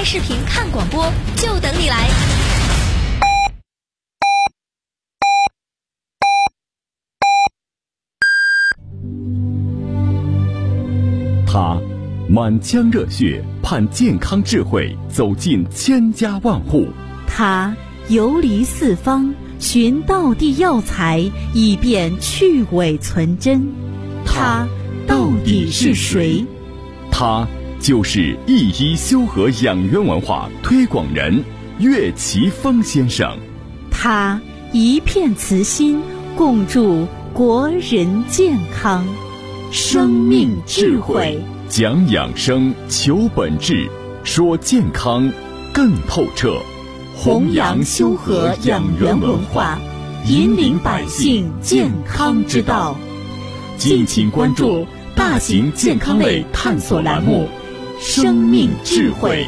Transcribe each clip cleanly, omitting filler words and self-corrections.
视频看广播，就等你来。 他满腔热血盼健康智慧走进千家万户， 他游离四方寻道地药材，以便去伪存真。他到底是谁？ 他就是一医修和养元文化推广人岳奇峰先生。 他一片慈心，共筑国人健康。生命智慧， 讲养生，求本质，说健康更透彻， 弘扬修和养元文化，引领百姓健康之道。 敬请关注大型健康类探索栏目《生命智慧》。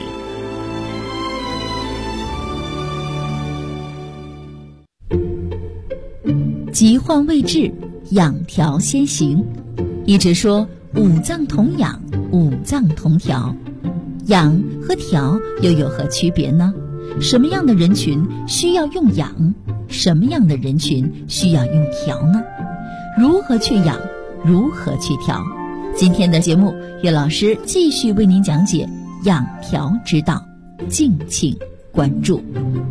疾患未治，养调先行。一直说五脏同养，五脏同调，养和调又有何区别呢？什么样的人群需要用养？什么样的人群需要用调呢？如何去养？如何去调？今天的节目，岳老师继续为您讲解养调之道，敬请关注。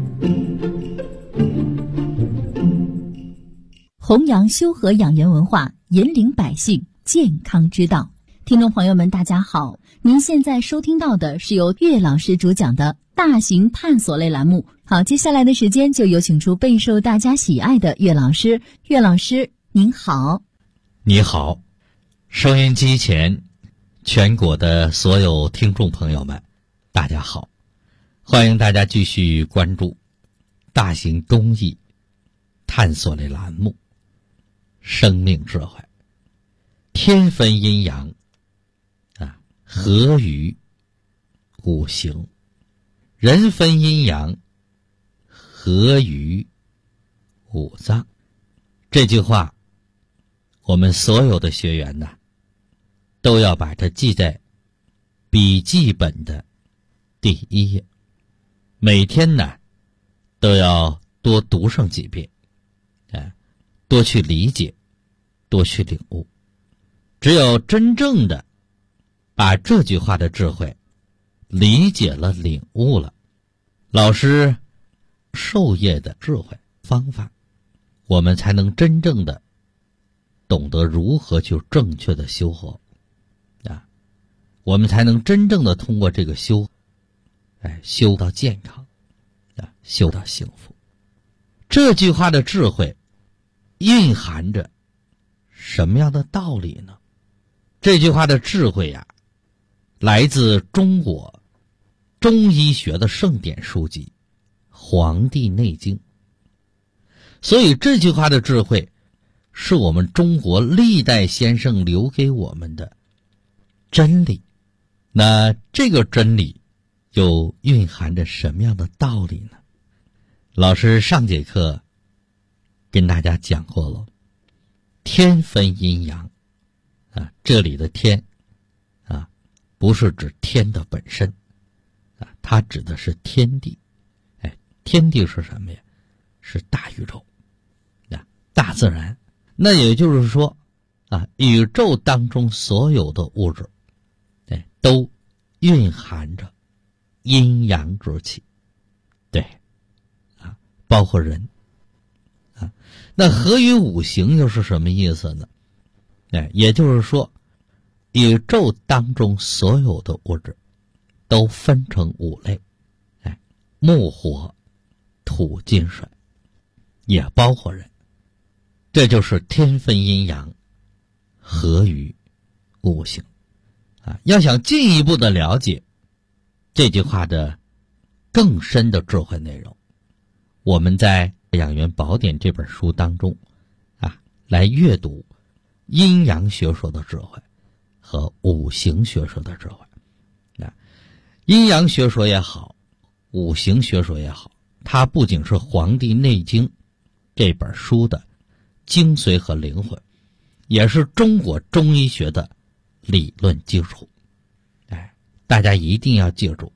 弘扬修和养元文化，引领百姓健康之道。听众朋友们，大家好，您现在收听到的是由岳老师主讲的大型探索类栏目。好，接下来的时间就有请出备受大家喜爱的岳老师。岳老师您好。 你好，收音机前全国的所有听众朋友们，大家好，欢迎大家继续关注大型公益探索类栏目生命智慧。天分阴阳合于五行，人分阴阳合于五脏。这句话我们所有的学员呢都要把它记在笔记本的第一页，每天呢都要多读上几遍，多去理解，多去领悟。只有真正的把这句话的智慧理解了、领悟了，老师授业的智慧方法，我们才能真正的懂得如何去正确的修和我们才能真正的通过这个修到健康修到幸福。这句话的智慧蕴含着什么样的道理呢？这句话的智慧来自中国中医学的圣典书籍《黄帝内经》。所以这句话的智慧是我们中国历代先生留给我们的真理。那这个真理又蕴含着什么样的道理呢？老师上节课跟大家讲过了，天分阴阳这里的天不是指天的本身它指的是天地。天地是什么呀？是大宇宙大自然。那也就是说宇宙当中所有的物质都蕴含着阴阳之气，对包括人那合于五行又是什么意思呢？也就是说宇宙当中所有的物质都分成五类，木火土金水，也包括人。这就是天分阴阳合于五行要想进一步的了解这句话的更深的智慧内容，我们在《养元宝典》这本书当中来阅读阴阳学说的智慧和五行学说的智慧。阴阳学说也好，五行学说也好，它不仅是《黄帝内经》这本书的精髓和灵魂，也是中国中医学的理论基础。大家一定要记住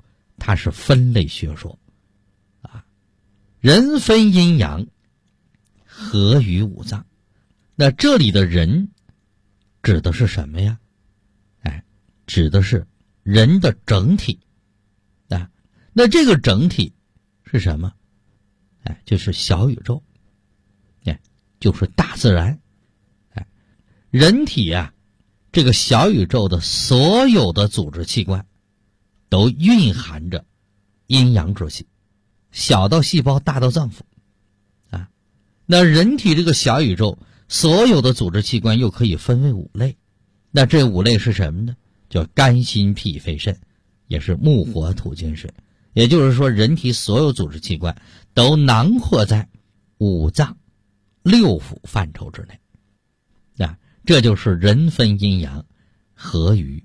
它是分类学说啊。人分阴阳，合于五脏。那这里的人指的是什么呀？指的是人的整体啊。那这个整体是什么？就是小宇宙，就是大自然。人体啊，这个小宇宙的所有的组织器官都蕴含着阴阳之气，小到细胞，大到脏腑啊。那人体这个小宇宙所有的组织器官又可以分为5类，那这5类是什么呢？叫肝心脾肺肾，也是木火土金水。也就是说，人体所有组织器官都囊括在5脏6腑范畴之内啊。这就是人分阴阳，合于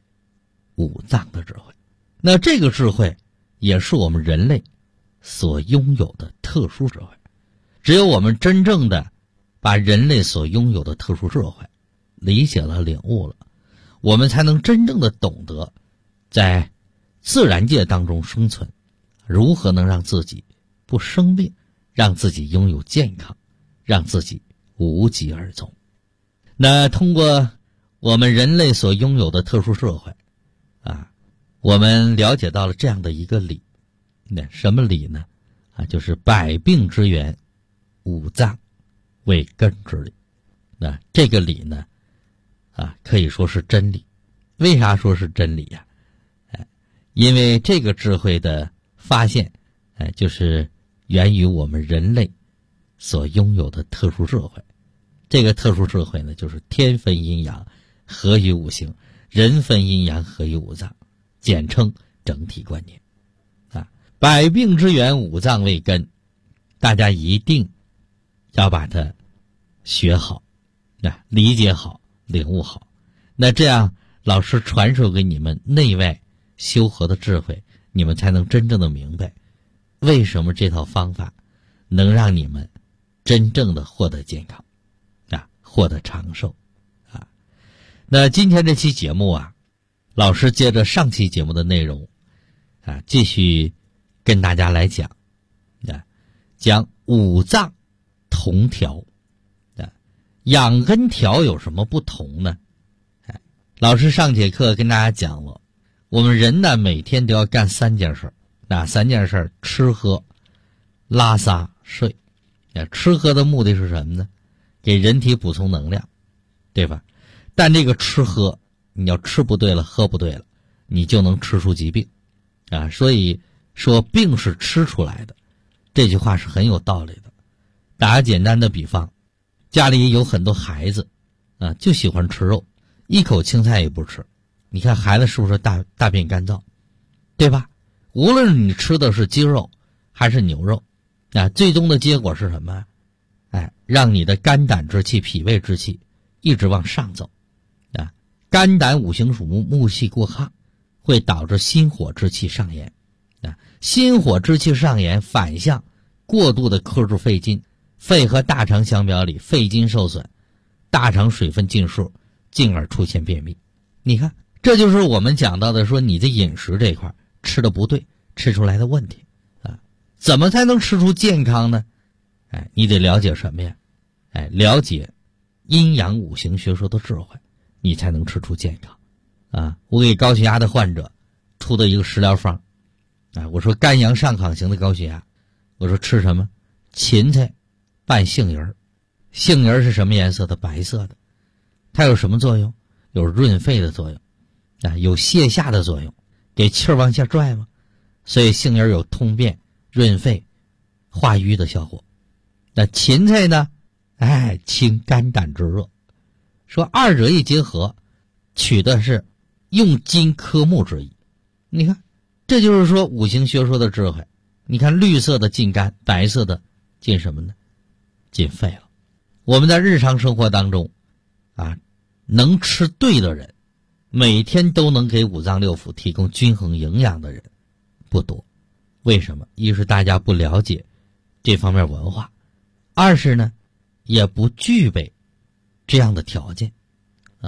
5脏的智慧。那这个智慧也是我们人类所拥有的特殊智慧。只有我们真正的把人类所拥有的特殊智慧理解了、领悟了，我们才能真正的懂得在自然界当中生存，如何能让自己不生病，让自己拥有健康，让自己无疾而终。那通过我们人类所拥有的特殊智慧啊，我们了解到了这样的一个理。那什么理呢？就是百病之源，5脏为根之理。那这个理呢可以说是真理。为啥说是真理呀？因为这个智慧的发现就是源于我们人类所拥有的特殊智慧。这个特殊智慧呢，就是天分阴阳，合于5行，人分阴阳，合于5脏，简称整体观念啊。百病之源，5脏为根，大家一定要把它学好，理解好，领悟好。那这样老师传授给你们内外修和的智慧，你们才能真正的明白为什么这套方法能让你们真正的获得健康获得长寿那今天这期节目老师接着上期节目的内容继续跟大家来讲讲5脏同调养跟调有什么不同呢？老师上节课跟大家讲了，我们人呢每天都要干3件事。哪3件事？吃喝拉撒睡。吃喝的目的是什么呢？给人体补充能量，对吧？但这个吃喝你要吃不对了，喝不对了，你就能吃出疾病所以说病是吃出来的，这句话是很有道理的。打个简单的比方，家里有很多孩子就喜欢吃肉，一口青菜也不吃，你看孩子是不是大便干燥，对吧？无论你吃的是鸡肉还是牛肉最终的结果是什么？让你的肝胆之气、脾胃之气一直往上走肝胆5行属木，木气过亢，会导致心火之气上炎心火之气上炎反向过度的克制肺经，肺和大肠相表里，肺经受损，大肠水分尽数，进而出现便秘。你看，这就是我们讲到的说你的饮食这一块吃的不对，吃出来的问题怎么才能吃出健康呢？你得了解什么呀？了解阴阳5行学说的智慧，你才能吃出健康我给高血压的患者出的一个食疗方我说肝阳上亢型的高血压，我说吃什么？芹菜拌杏仁。杏仁是什么颜色的？白色的。它有什么作用？有润肺的作用有泻下的作用，给气儿往下拽嘛。所以杏仁有通便、润肺、化瘀的效果。那芹菜呢？清肝胆之热。说2者一结合，取的是用金克木之意。你看，这就是说5行学说的智慧。你看绿色的进肝，白色的进什么呢？进肺了。我们在日常生活当中能吃对的人，每天都能给5脏6腑提供均衡营养的人不多。为什么？一是大家不了解这方面文化，二是呢也不具备这样的条件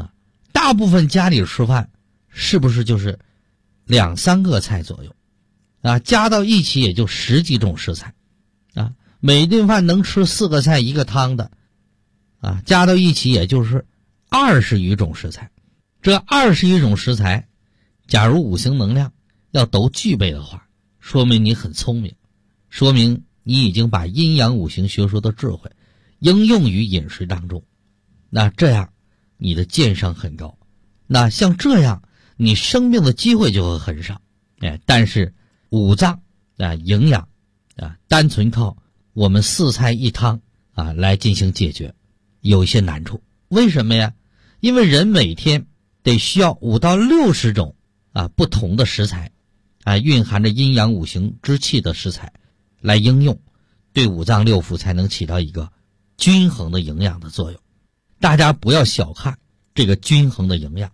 大部分家里吃饭是不是就是2-3个菜左右加到一起也就10几种食材每顿饭能吃4个菜1个汤的加到一起也就是20余种食材。这20余种食材，假如5行能量要都具备的话，说明你很聪明，说明你已经把阴阳5行学说的智慧应用于饮食当中。那这样你的健商很高，那像这样你生病的机会就会很少。但是五脏营养单纯靠我们4菜1汤来进行解决，有一些难处。为什么呀？因为人每天得需要5到60种不同的食材蕴含着阴阳5行之气的食材来应用，对5脏6腑才能起到一个均衡的营养的作用。大家不要小看这个均衡的营养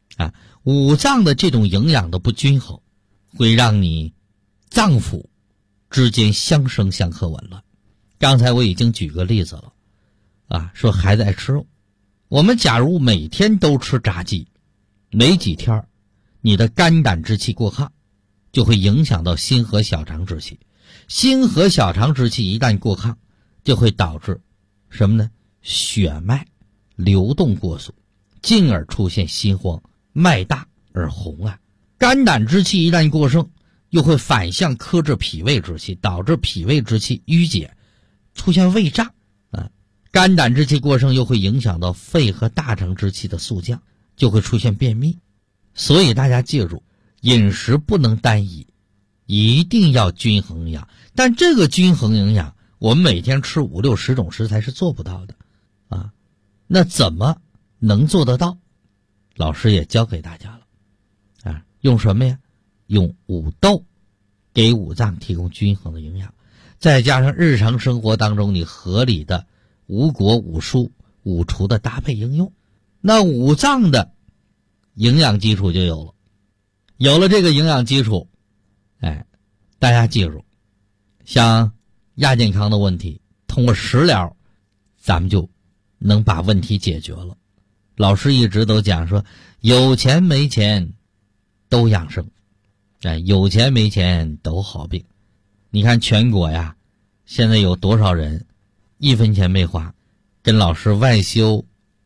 5脏的这种营养的不均衡，会让你脏腑之间相生相克紊乱。刚才我已经举个例子了说孩子爱吃肉，我们假如每天都吃炸鸡，没几天你的肝胆之气过亢，就会影响到心和小肠之气。心和小肠之气一旦过亢，就会导致什么呢？血脉流动过速，进而出现心慌，脉大而红肝胆之气一旦过盛，又会反向克制脾胃之气，导致脾胃之气淤结，出现胃胀肝胆之气过盛又会影响到肺和大肠之气的速降，就会出现便秘。所以大家记住，饮食不能单一，一定要均衡营养。但这个均衡营养，我们每天吃5、60种食材是做不到的那怎么能做得到？老师也教给大家了用什么呀？用五豆给5脏提供均衡的营养，再加上日常生活当中你合理的5果5蔬5除的搭配应用，那5脏的营养基础就有了。有了这个营养基础大家记住，像亚健康的问题，通过食疗咱们就能把问题解决了。老师一直都讲说，有钱没钱都养生有钱没钱都好病。你看全国现在有多少人1分钱没花，跟老师外修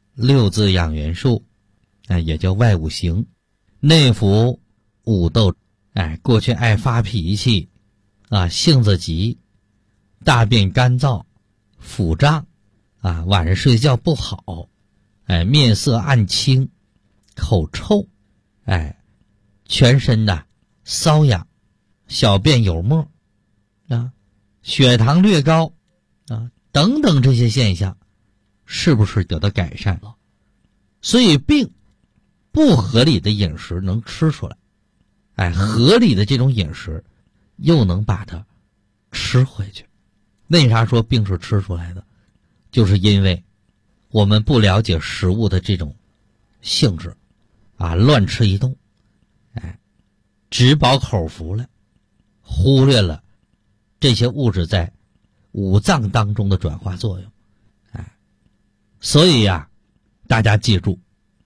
6字养元术也叫外5行，内服5豆过去爱发脾气性子急，大便干燥，腹胀晚上睡觉不好面色暗青，口臭全身瘙痒，小便有沫血糖略高等等这些现象，是不是得到改善了？所以病不合理的饮食能吃出来合理的这种饮食又能把它吃回去。为啥说病是吃出来的？就是因为我们不了解食物的这种性质乱吃一通只饱口福了，忽略了这些物质在5脏当中的转化作用所以大家记住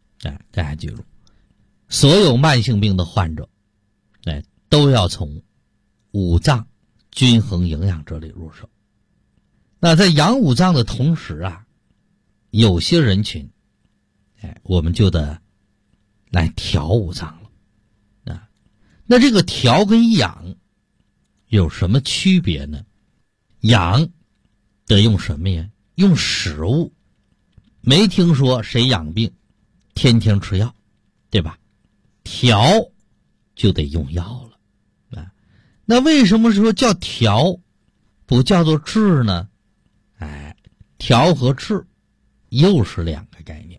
所有慢性病的患者都要从5脏均衡营养这里入手。那在养5脏的同时有些人群我们就得来调5脏了那这个调跟养有什么区别呢？养得用什么呀？用食物。没听说谁养病天天吃药，对吧？调就得用药了那为什么说叫调不叫做治呢？调和治又是2个概念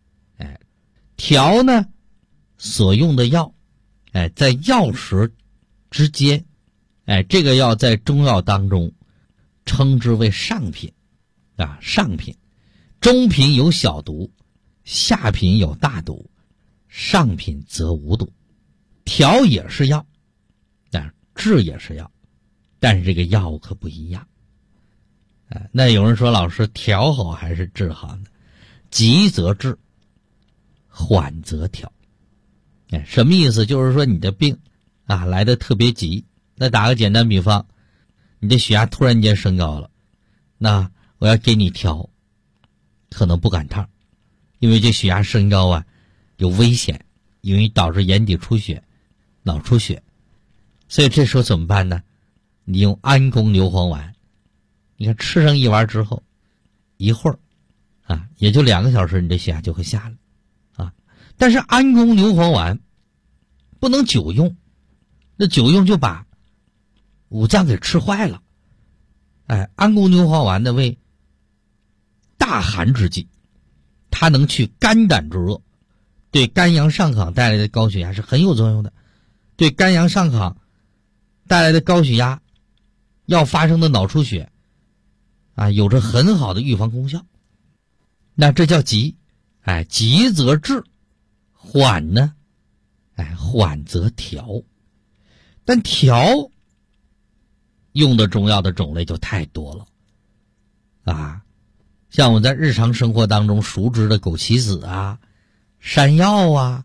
调呢所用的药在药食之间这个药在中药当中称之为上品上品。中品有小毒，下品有大毒，上品则无毒。调也是药治也是药，但是这个药可不一样那有人说，老师调好还是治好呢？急则治，缓则调什么意思？就是说你的病来得特别急那打个简单比方，你的血压突然间升高了，那我要给你调，可能不赶趟，因为这血压升高啊有危险，容易导致眼底出血、脑出血。所以这时候怎么办呢？你用安宫牛黄丸，你看吃上一丸之后，一会儿啊，也就2个小时，你的血压就会下来啊。但是安宫牛黄丸不能久用，那久用就把五脏给吃坏了。安宫牛黄丸呢为大寒之际，它能去肝胆之热，对肝阳上亢带来的高血压是很有作用的，对肝阳上亢带来的高血压要发生的脑出血有着很好的预防功效。那这叫急，急则治，缓呢缓则调。但调用的中药的种类就太多了像我在日常生活当中熟知的枸杞子山药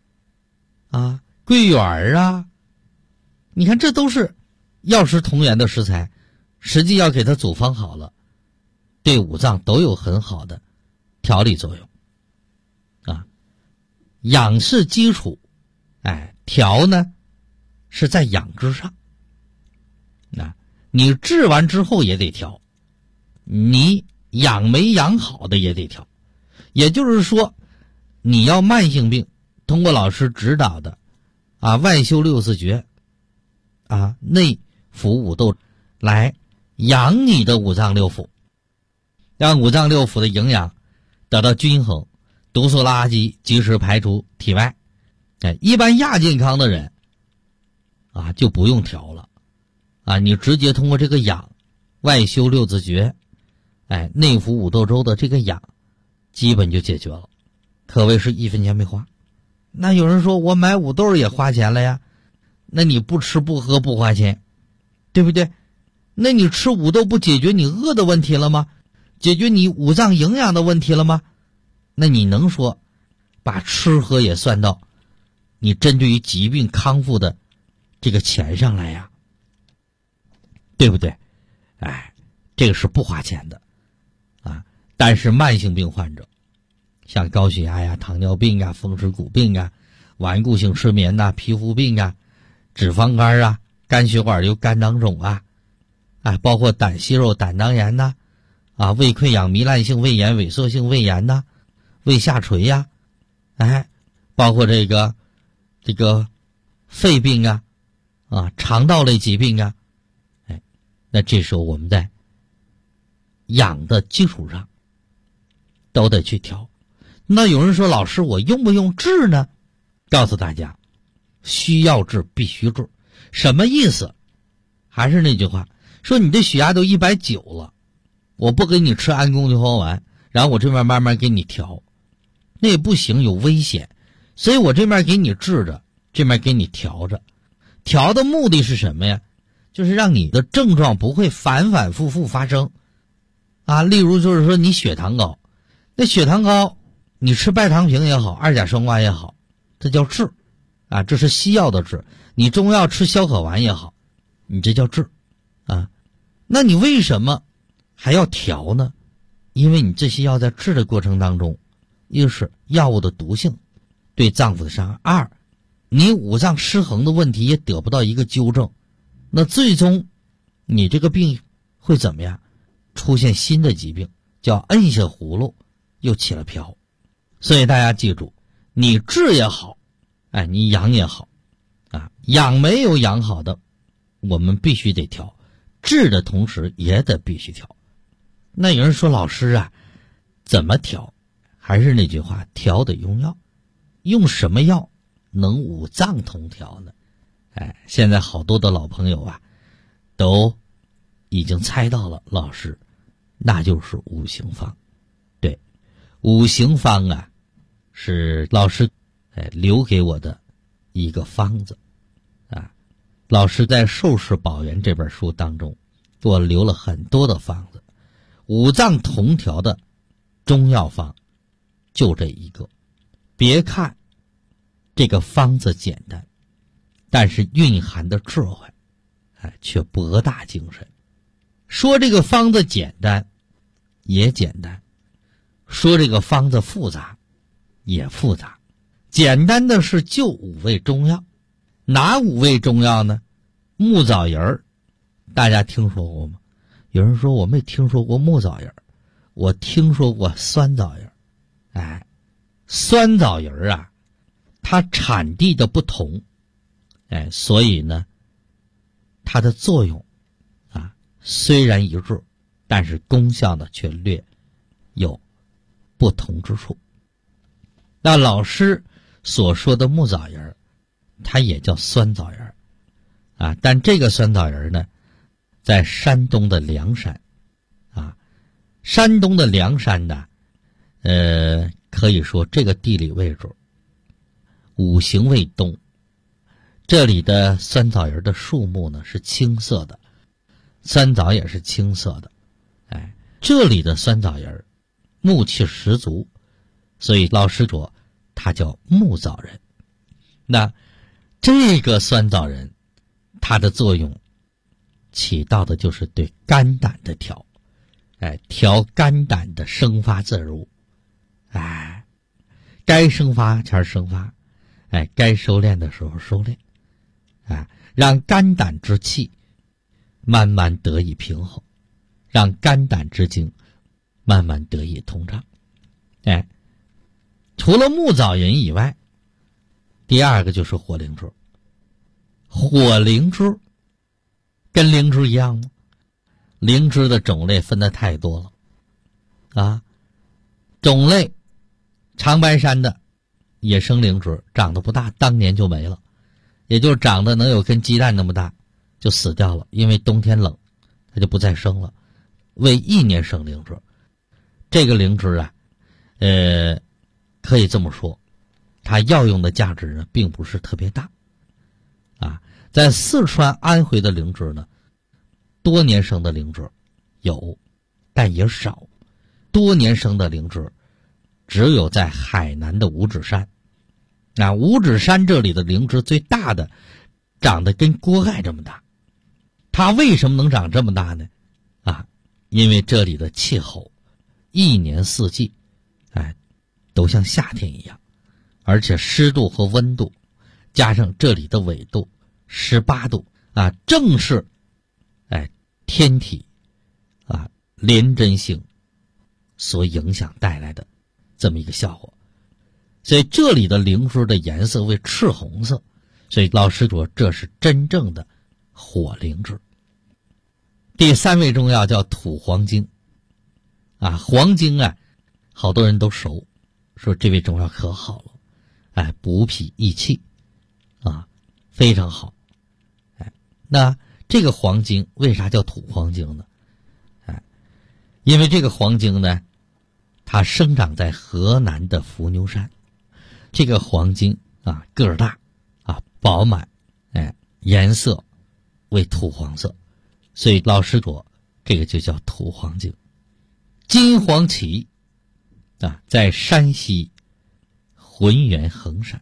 桂圆你看这都是药食同源的食材，实际要给它组方好了，对五脏都有很好的调理作用养是基础，调呢是在养之上。你治完之后也得调，你养没养好的也得调。也就是说，你要慢性病，通过老师指导的外修六字诀内服五斗来养你的五脏六腑，让五脏六腑的营养得到均衡，毒素垃圾及时排出体外。一般亚健康的人就不用调了你直接通过这个养，外修六字诀内服五斗粥的这个养基本就解决了，可谓是1分钱没花。那有人说我买五豆也花钱了呀，那你不吃不喝不花钱，对不对？那你吃五豆不解决你饿的问题了吗？解决你五脏营养的问题了吗？那你能说把吃喝也算到你针对于疾病康复的这个钱上来呀？对不对？这个是不花钱的但是慢性病患者，像高血压糖尿病风湿骨病顽固性失眠皮肤病脂肪肝肝血管瘤、肝囊肿包括胆息肉、胆囊炎胃溃疡、糜烂性胃炎、萎缩性胃炎胃下垂包括这个肺病肠道类疾病那这时候我们在养的基础上都得去调。那有人说老师我用不用治呢？告诉大家，需要治必须治。什么意思？还是那句话，说你的血压都190了，我不给你吃安宫牛黄丸，然后我这边慢慢给你调，那也不行，有危险。所以我这边给你治着，这边给你调着。调的目的是什么呀？就是让你的症状不会反反复复发生例如就是说你血糖高，那血糖高你吃拜糖平也好，二甲双胍也好，这叫治这是西药的治。你中药吃消渴丸也好，你这叫治那你为什么还要调呢？因为你这些药在治的过程当中，一是药物的毒性对脏腑的伤害，二你五脏失衡的问题也得不到一个纠正，那最终你这个病会怎么样？出现新的疾病，叫摁下葫芦又起了瓢。所以大家记住，你治也好你养也好养没有养好的我们必须得调，治的同时也得必须调。那有人说老师怎么调？还是那句话，调得用药。用什么药能五脏同调呢？现在好多的老朋友都已经猜到了，老师，那就是五行方。对，五行方是老师留给我的一个方子老师在《寿氏宝源》这本书当中给我留了很多的方子，五脏同调的中药方就这一个。别看这个方子简单，但是蕴含的智慧却博大精深。说这个方子简单也简单，说这个方子复杂也复杂。简单的是就5味中药，哪5味中药呢？木枣仁儿，大家听说过吗？有人说我没听说过木枣仁儿，我听说过酸枣仁儿。酸枣仁儿啊，它产地的不同，所以呢，它的作用虽然一致，但是功效呢却略有不同之处。那老师所说的木枣仁儿，它也叫酸枣仁儿但这个酸枣仁儿呢，在山东的凉山山东的凉山呢，可以说这个地理位置五行为东，这里的酸枣仁的树木呢是青色的，酸枣也是青色的。这里的酸枣仁木气十足，所以老师说它叫木枣仁。那这个酸枣仁它的作用起到的就是对肝胆的调，调肝胆的生发自如，该生发前生发，该收敛的时候收敛，让肝胆之气慢慢得以平衡，让肝胆之精慢慢得以通畅。除了木枣仁以外，第二个就是火灵芝。火灵芝跟灵芝一样吗？灵芝的种类分得太多了种类长白山的野生灵芝长得不大，当年就没了，也就是长得能有跟鸡蛋那么大就死掉了，因为冬天冷它就不再生了，为1年生灵芝。这个灵芝可以这么说，它药用的价值呢并不是特别大在四川安徽的灵芝呢，多年生的灵芝有，但也少，多年生的灵芝只有在海南的五指山。五指山这里的灵芝最大的长得跟锅盖这么大。它为什么能长这么大呢？因为这里的气候1年4季都像夏天一样，而且湿度和温度加上这里的纬度18度正是天体廉贞星所影响带来的这么一个效果。所以这里的灵芝的颜色为赤红色，所以老师说这是真正的火灵芝。第3味中药叫土黄精黄精好多人都熟，说这味中药可好了，补脾益气非常好。那这个黄精为啥叫土黄精呢？因为这个黄精呢，它生长在河南的伏牛山。这个黄精个儿大饱满，颜色为土黄色，所以老师说这个就叫土黄精。金黄芪在山西浑源衡山。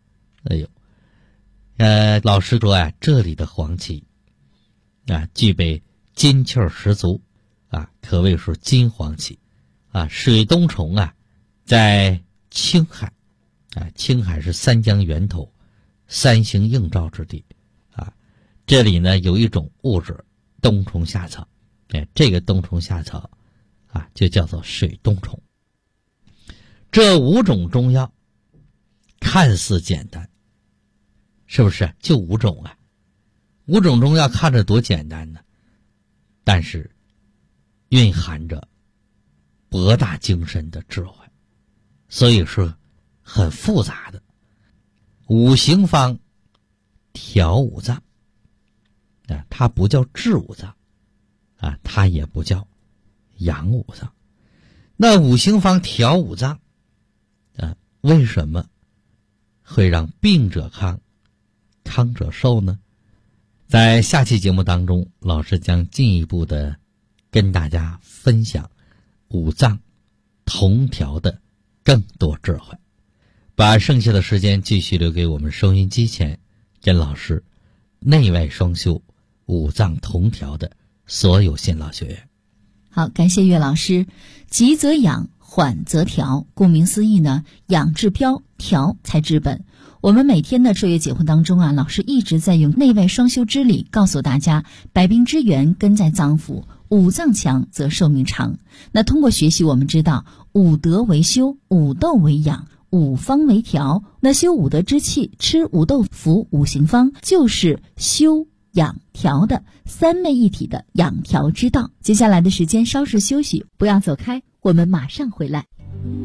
老师说这里的黄芪具备金气十足可谓是金黄芪水冬虫在青海青海是3江源头3星映照之地这里呢有一种物质冬虫夏草，这个冬虫夏草就叫做水冬虫。这5种中药看似简单，是不是就5种5种中药看着多简单呢，但是蕴含着博大精深的智慧，所以是很复杂的。5行方调5脏它不叫治5脏它也不叫养5脏。那5行方调5脏为什么会让病者康康者寿呢？在下期节目当中，老师将进一步的跟大家分享5脏同调的更多智慧。把剩下的时间继续留给我们收音机前跟老师内外双修五脏同调的所有新老学员。 好，感谢岳老师。急则养，缓则调，顾名思义呢，养治标，调才治本。我们每天的彻夜解惑当中啊，老师一直在用内外双修之理告诉大家，百病之源根在脏腑，五脏强则寿命长。那通过学习，我们知道五德为修，五斗为养，五方为调。那修五德之气，吃五豆腐五行方，就是修养调的三位一体的养调之道。接下来的时间稍事休息，不要走开，我们马上回来。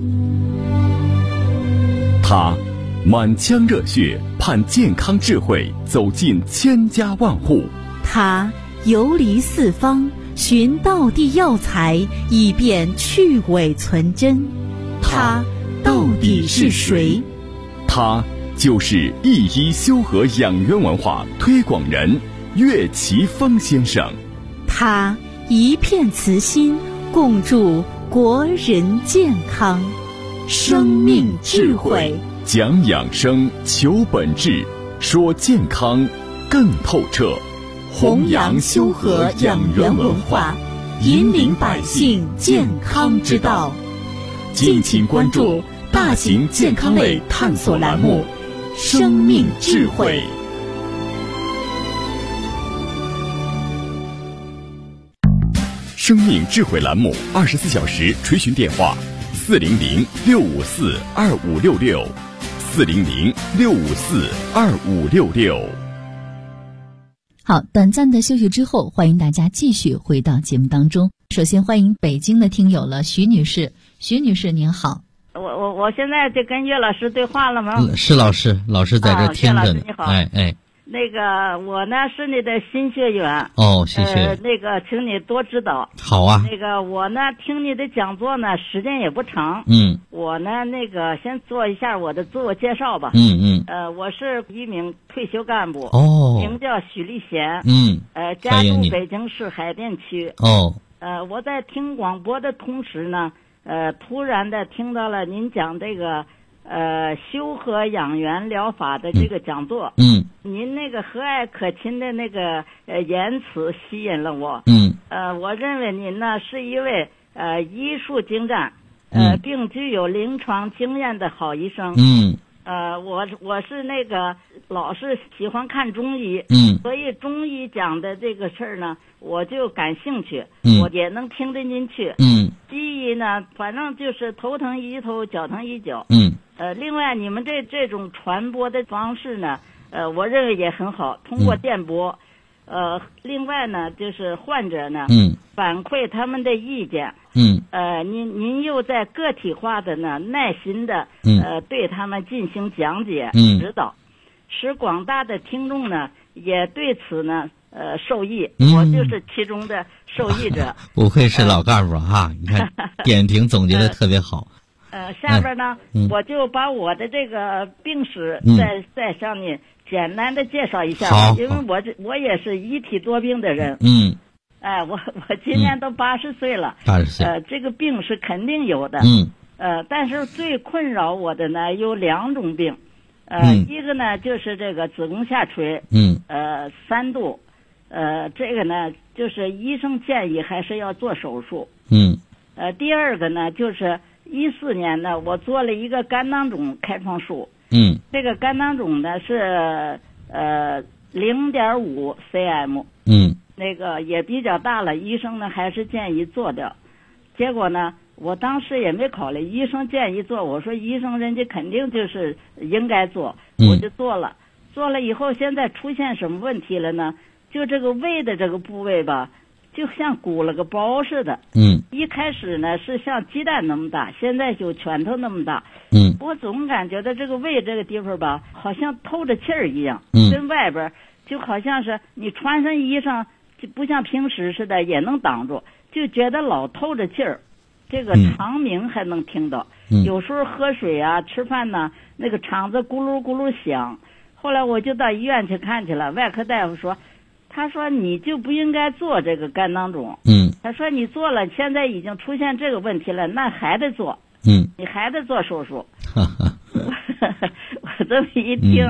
他满腔热血，盼健康智慧走进千家万户。 他游离四方，寻道地药材，以便去伪存真。他到底是谁？ 他就是一医修和养元文化推广人岳奇峰先生。 他一片慈心，共筑国人健康。生命智慧， 讲养生，求本质，说健康更透彻。 弘扬修和养元文化，引领百姓健康之道。敬请关注大型健康类探索栏目《生命智慧》。 生命智慧栏目24小时垂询电话：400-654-2566，400-654-2566。 好，短暂的休息之后，欢迎大家继续回到节目当中。首先欢迎北京的听友了，徐女士。徐女士您好。 我现在就跟岳老师对话了吗？ 是老师，老师在这听着呢。 你好。 哎。 那个我呢是你的新学员。 哦，谢谢。 那个请你多指导。 好啊。 那个我呢听你的讲座呢时间也不长。我呢那个先做一下我的自我介绍吧。我是一名退休干部。哦。名叫许立贤。家住北京市海淀区。 哦。 我在听广播的同时呢，突然的听到了您讲这个修和养元疗法的这个讲座。您那个和蔼可亲的那个言辞吸引了我。我认为您呢是一位医术精湛并具有临床经验的好医生。我是那个老是喜欢看中医。所以中医讲的这个事儿呢，我就感兴趣。我也能听得进去。西医呢，反正就是头疼医头，脚疼医脚。另外你们这种传播的方式呢，我认为也很好，通过电波。另外呢，就是患者呢，反馈他们的意见。您又在个体化的呢，耐心的对他们进行讲解、指导，使广大的听众呢也对此呢受益。我就是其中的受益者。 不愧是老干部哈，你看点评总结的特别好。 下边呢，我就把我的这个病史再向你简单的介绍一下。因为我也是一体多病的人。我今年都80岁了。80岁。这个病是肯定有的。但是最困扰我的呢有2种病。一个呢就是这个子宫下垂。3度。这个呢就是医生建议还是要做手术。第二个呢就是14年呢我做了一个肝囊肿开创术。这个肝囊肿呢是0.5 cm。那个也比较大了，医生呢还是建议做掉。结果呢我当时也没考虑，医生建议做，我说医生人家肯定就是应该做。我就做了。做了以后现在出现什么问题了呢？就这个胃的这个部位吧，就像鼓了个包似的。一开始呢是像鸡蛋那么大，现在就拳头那么大。我总感觉到这个胃这个地方吧，好像透着气儿一样。跟外边就好像是你穿上衣裳，就不像平时似的也能挡住，就觉得老透着气儿。这个肠鸣还能听到。有时候喝水啊吃饭呢，那个肠子咕噜咕噜响。后来我就到医院去看去了，外科大夫说，他说你就不应该做这个肝囊肿。他说你做了，现在已经出现这个问题了，那还得做。你还得做手术。我这么一听，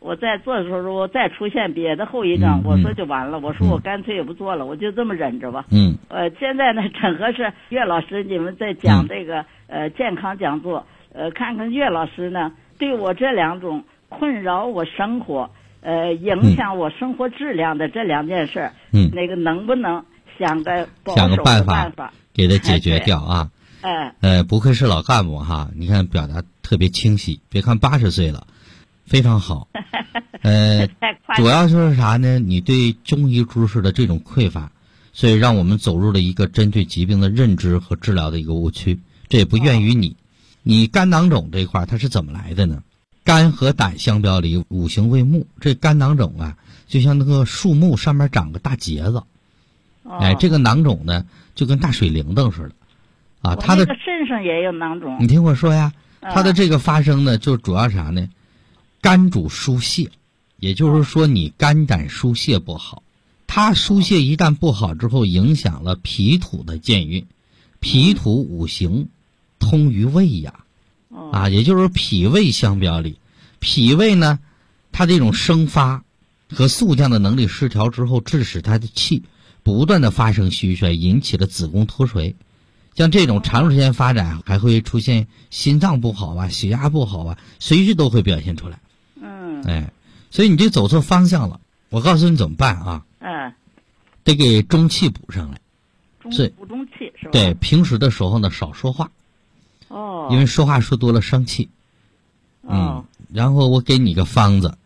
我再做的时候再出现别的后遗症，我说就完了，我说我干脆也不做了，我就这么忍着吧。现在呢，正合适岳老师你们在讲这个健康讲座，看看岳老师呢对我这两种困扰我生活影响我生活质量的这两件事，那个能不能想个办法给他解决掉啊？不愧是老干部哈，你看表达特别清晰，别看80岁了，非常好。主要就是啥呢？你对中医知识的这种匮乏，所以让我们走入了一个针对疾病的认知和治疗的一个误区。这也不怨于你。你肝囊肿这一块它是怎么来的呢？肝和胆相表里，五行为木，这肝囊肿啊，就像那个树木上面长个大结子。这个囊肿呢，就跟大水铃铛似的。它的肾上也有囊肿。 你听我说呀，它的这个发生呢，就主要啥呢？肝主疏泄，也就是说你肝胆疏泄不好，它疏泄一旦不好之后，影响了脾土的健运，脾土五行通于胃呀，也就是脾胃相表里，脾胃呢，它这种生发和速降的能力失调之后，致使它的气不断的发生虚衰，引起了子宫脱垂。像这种长时间发展，还会出现心脏不好啊，血压不好啊，随时都会表现出来。所以你就走错方向了。我告诉你怎么办啊？得给中气补上来。 补中气是吧？ 对，平时的时候呢，少说话。因为说话说多了生气。然后我给你个方子。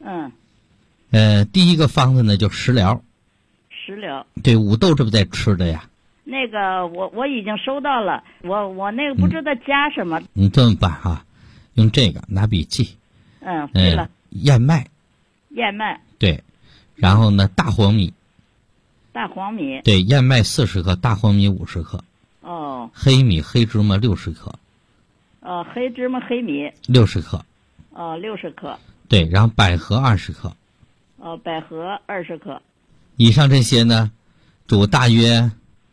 第一个方子呢就食疗。 食疗。对， 五豆这不在吃的呀。 那个我已经收到了，我那个不知道加什么。 你这么办啊？用这个拿笔记。 对了。 燕麦。对，然后呢，大黄米。对，燕麦40克，大黄米50克。黑米、黑芝麻60克。 黑芝麻、黑米。 60克。 60克。 对，然后百合20克。 百合20克。 以上这些呢，煮大约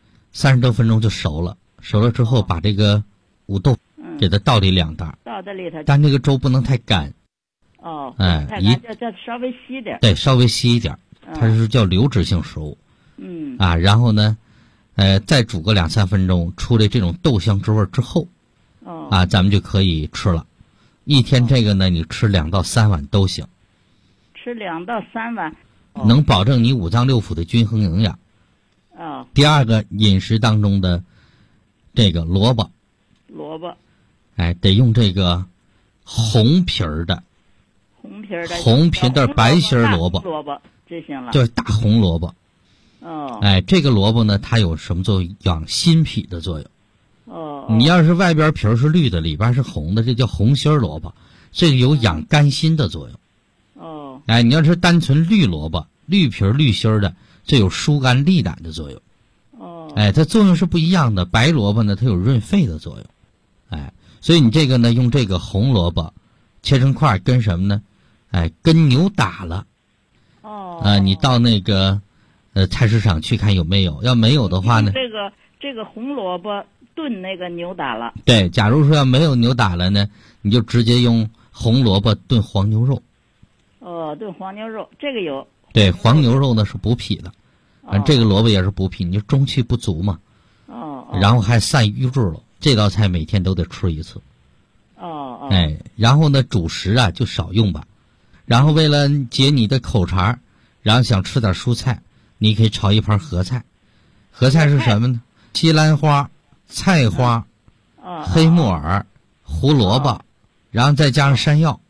30多分钟就熟了。熟了之后，把这个五豆给它倒里2袋。 倒在里头。 但这个粥不能太干。 太干就稍微稀点。 对，稍微稀一点。它是叫流质性食物。然后呢，再煮个2-3分钟，出来这种豆香之味之后，咱们就可以吃了。一天这个呢，你吃2到3碗都行。 吃2到3碗。 能保证你五脏六腑的均衡营养。第二个饮食当中的这个萝卜。得用这个红皮儿的。红皮的白心萝卜。 就行了。 就是大红萝卜。这个萝卜呢，它有什么作用？养心脾的作用。你要是外边皮儿是绿的，里边是红的，这叫红心萝卜，这个有养肝心的作用。你要是单纯绿萝卜，绿皮绿心的，这有疏肝利胆的作用。它作用是不一样的。白萝卜呢，它有润肺的作用。所以你这个呢，用这个红萝卜切成块，跟什么呢？跟牛打了。你到那个菜市场去看有没有，要没有的话呢， 这个红萝卜炖那个牛打了。 对，假如说要没有牛打了呢，你就直接用红萝卜炖黄牛肉。 炖黄牛肉这个有。 对，黄牛肉呢是补脾的，这个萝卜也是补脾，你就中气不足嘛。然后还散瘀滞了，这道菜每天都得吃一次。然后呢，主食啊就少用吧。然后为了解你的口馋，然后想吃点蔬菜，你可以炒一盘合菜。合菜是什么呢？西兰花、菜花、黑木耳、胡萝卜，然后再加上山药。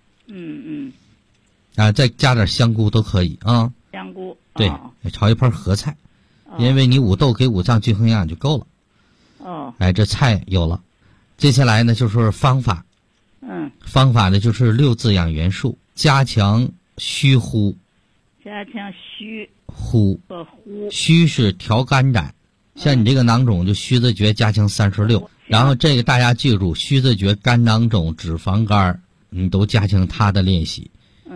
再加点香菇都可以啊。 香菇。 对，炒一盘合菜，因为你五豆给五脏均衡营养就够了。这菜有了，接下来呢就是方法。方法呢就是6字养元术，加强虚呼。 加强虚呼和呼。 虚是调肝胆，像你这个囊肿就虚字诀加强36。然后这个大家记住，虚字诀、肝囊肿、脂肪肝，你都加强它的练习。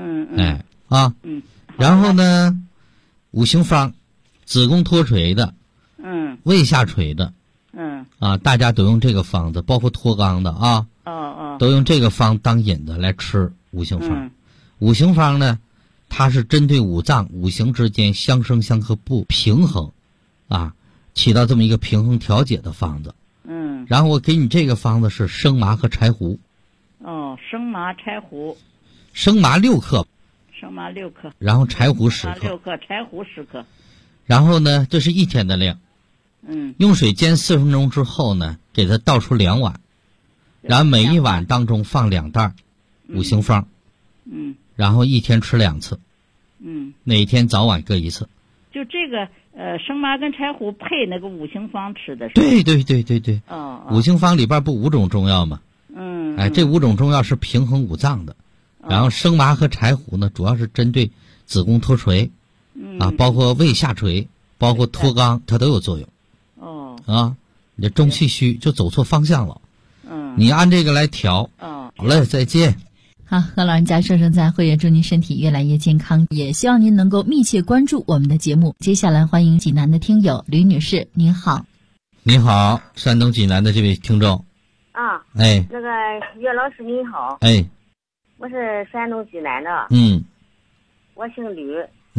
然后呢，五行方，子宫脱垂的，胃下垂的，大家都用这个方子，包括脱肛的啊，都用这个方当引子来吃五行方。 五行方呢，它是针对五脏五行之间相生相克不平衡，啊，起到这么一个平衡调节的方子。然后我给你这个方子是生麻和柴胡。 生麻柴胡。 生麻6克。 生麻6克。 然后柴胡10克。 6克，柴胡10克。 然后呢，这是1天的量。用水煎4分钟之后呢，给它倒出2碗，然后每一碗当中放2袋五行方。然后1天吃2次。每天早晚各1次。 就这个生麻跟柴胡配那个五行方吃的是吧？ 对对对对对。五行方里边不5种中药吗？这5种中药是平衡五脏的。然后生麻和柴胡呢，主要是针对子宫脱垂，包括胃下垂，包括脱肛，它都有作用。你这中气虚就走错方向了。你按这个来调。好嘞，再见。 好，和老人家说声再会，也祝您身体越来越健康，也希望您能够密切关注我们的节目。接下来欢迎济南的听友吕女士，您好。 你好，山东济南的这位听众。 那个岳老师您好。我是山东济南的。我姓吕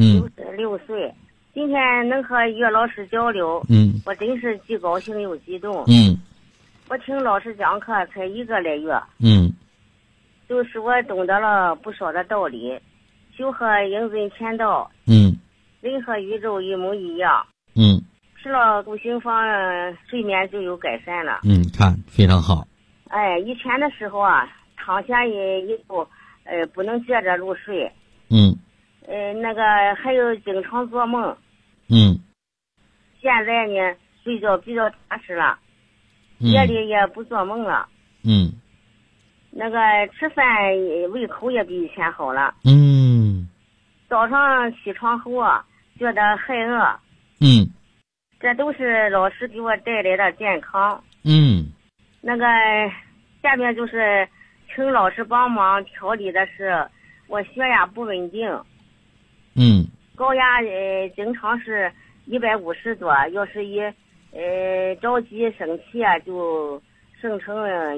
，66岁。今天能和岳老师交流，我真是既高兴又激动。我听老师讲课才1个来月。就使我懂得了不少的道理，修和应真天道。人和宇宙一模一样。吃了五行方，睡眠就有改善了。 看非常好。 以前的时候啊，躺下以后，不能接着入睡。那个还有经常做梦。现在呢，睡觉比较踏实了，夜里也不做梦了。那个吃饭胃口也比以前好了。早上起床后啊，觉得害饿。这都是老师给我带来的健康。那个下面就是请老师帮忙调理的是我血压不稳定。高压经常是150多，要是着急生气啊，就升成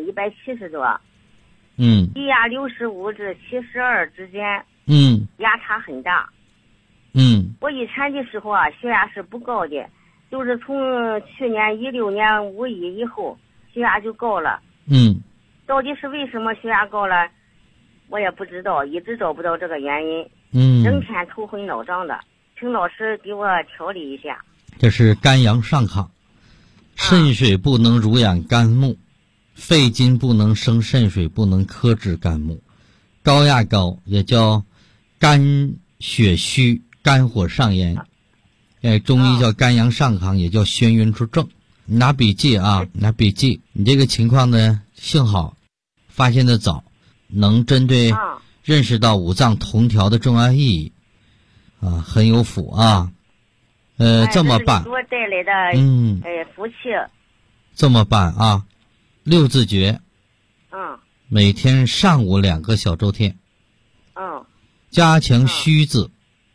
170多。低压65至72之间。压差很大。我以前的时候啊，血压是不高的，就是从去年16年5一以后，血压就高了。到底是为什么血压高了，我也不知道，一直找不到这个原因。整天头昏脑胀的，请老师给我调理一下。 这是肝阳上亢，肾水不能濡养肝木，肺筋不能生肾水，不能克制肝木。高压高也叫肝血虚，肝火上炎。中医叫肝阳上亢，也叫眩晕之症。拿笔记啊，拿笔记。你这个情况呢，幸好发现的早，能针对认识到五脏同调的重要意义很有福啊。这么办， 给我带来的福气。 这么办啊，6字诀。每天上午2个小周天。加强虚字。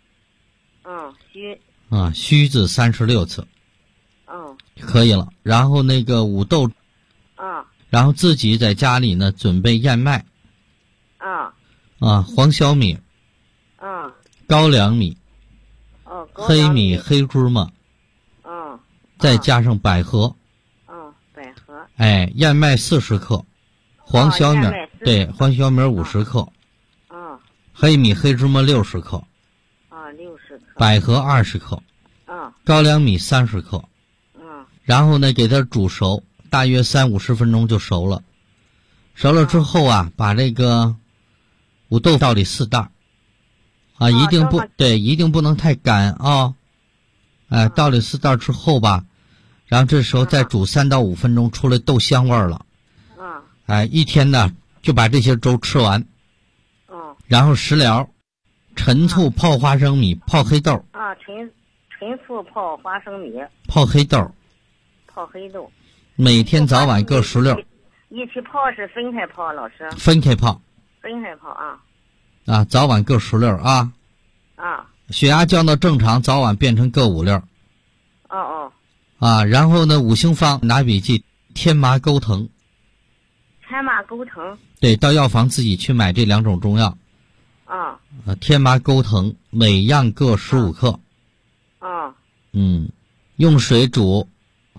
虚字36次。可以了。然后那个五豆。然后自己在家里呢准备燕麦。黄小米。高粱米。黑米、黑芝麻。再加上百合。 百合。 燕麦40克。黄小米对，黄小米50克。黑米、黑芝麻60克。 60克。 百合20克。高粱米30克。然后呢，给它煮熟，大约30-50分钟就熟了。熟了之后啊，把这个五豆倒里4袋。一定不能太干啊。倒里4袋之后吧，然后这时候再煮3到5分钟，出来豆香味儿了。一天呢就把这些粥吃完。然后食疗，陈醋泡花生米，泡黑豆。 陈醋泡花生米。 泡黑豆。每天早晚各16。 一起泡是分开泡，老师？ 分开泡啊。早晚各16啊。血压降到正常，早晚变成各5粒。然后呢，五行方拿笔记，天麻钩藤。 天麻钩藤。 对，到药房自己去买这2种中药。 啊。 天麻钩藤每样各15克。 啊。 用水煮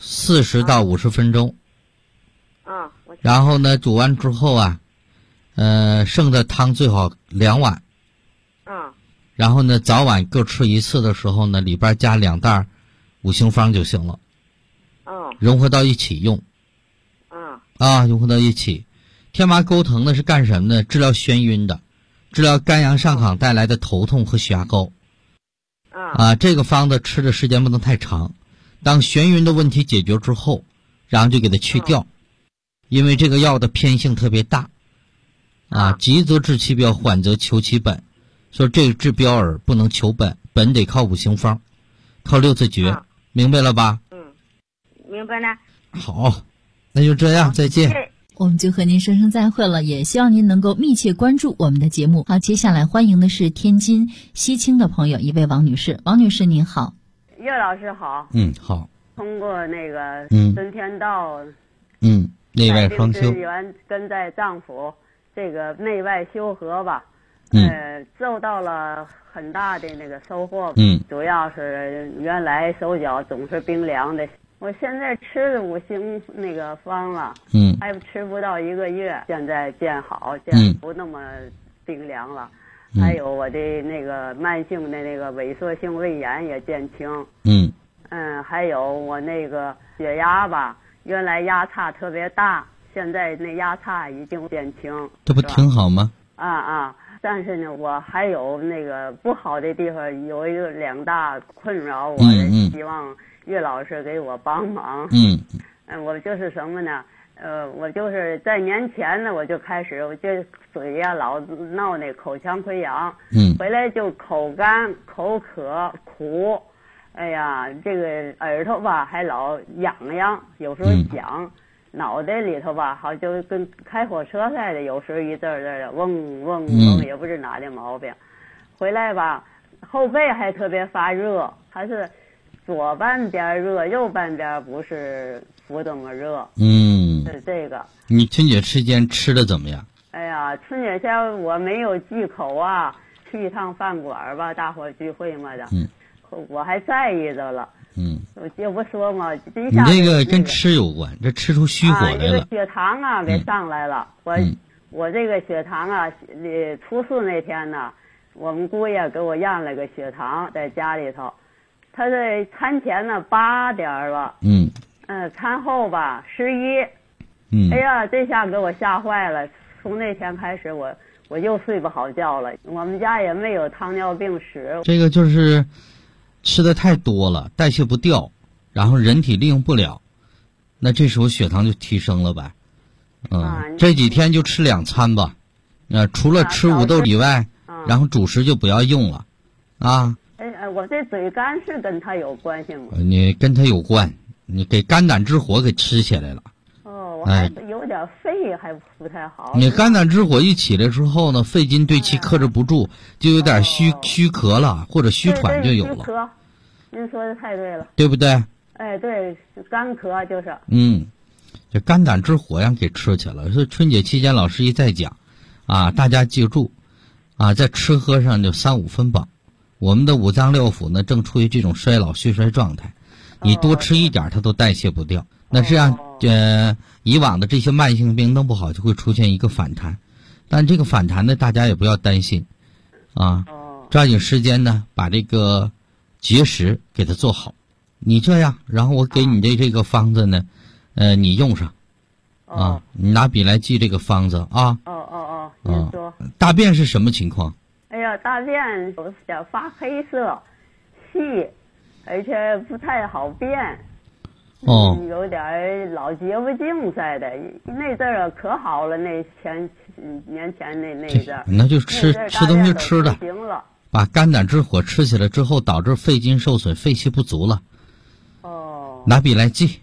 40到50分钟。 啊。 然后呢，煮完之后啊，剩的汤最好2碗。然后呢，早晚各吃1次的时候呢，里边加2袋五行方就行了。融合到一起用。融合到一起。天麻钩藤呢是干什么呢？治疗眩晕的，治疗肝阳上亢带来的头痛和血压高。这个方子吃的时间不能太长，当眩晕的问题解决之后，然后就给它去掉，因为这个药的偏性特别大。急则治其标，缓则求其本。说这个治标而不能求本，本得靠五行方，靠6字诀，明白了吧？ 明白了。 好，那就这样，再见。 我们就和您说声再会了，也希望您能够密切关注我们的节目。好，接下来欢迎的是天津西青的朋友，一位王女士。王女士您好。 岳老师好。 好。 通过那个孙天道， 内外双修， 跟在丈夫这个内外修和吧。受到了很大的那个收获。主要是原来手脚总是冰凉的，我现在吃了5行那个方了，还吃不到1个月，现在见好，见不那么冰凉了。还有我的那个慢性的那个萎缩性胃炎也减轻。还有我那个血压吧，原来压差特别大，现在那压差已经减轻。 这不挺好吗？ 但是呢，我还有那个不好的地方，有2大困扰，我希望岳老师给我帮忙。我就是什么呢？我就是在年前呢，我就开始，我这嘴呀老闹那口腔溃疡，回来就口干、口渴、苦，哎呀，这个耳朵吧还老痒痒，有时候响。脑袋里头吧，好就跟开火车似的，有时候一阵阵的嗡嗡嗡，也不知哪的毛病。回来吧，后背还特别发热，还是左半边热，右半边不这么热。是这个。 你春节期间吃的怎么样？ 哎呀，春节前我没有忌口啊，去一趟饭馆吧，大伙聚会嘛的，我还在意着了。我就不说嘛， 你这个跟吃有关，这吃出虚火来了。 这个血糖给上来了。我这个血糖初四那天呢，我们姑爷给我验了个血糖，在家里头，他这餐前呢8点了，餐后吧11。哎呀，这下给我吓坏了。从那天开始，我又睡不好觉了。我们家也没有糖尿病史。 这个就是吃的太多了，代谢不掉，然后人体利用不了，那这时候血糖就提升了呗。这几天就吃2餐吧，除了吃五豆以外，然后主食就不要用了， 我这嘴干是跟它有关系吗？ 你跟它有关，你给肝胆之火给吃起来了。 我还有点肺还不太好。 你肝胆之火一起来之后呢，肺经对其克制不住，就有点虚咳了，或者虚喘就有了。 虚咳，您说的太对了， 对不对？ 对，干咳就是。 这肝胆之火让给吃起了。所以春节期间老师一再讲，大家记住，在吃喝上就3、5分饱。我们的五脏六腑呢正处于这种衰老虚衰状态，你多吃一点它都代谢不掉。那这样以往的这些慢性病弄不好就会出现一个反弹，但这个反弹呢大家也不要担心抓紧时间呢把这个节食给它做好。你这样，然后我给你的这个方子呢你用上你拿笔来记这个方子您说大便是什么情况？ 哎呀，大便有点发黑色细，而且不太好便。有点老洁不净似的。那阵儿可好了，那年前那阵儿， 那就吃东西吃的，把肝胆之火吃起来之后，导致肺经受损，肺气不足了。拿笔来记。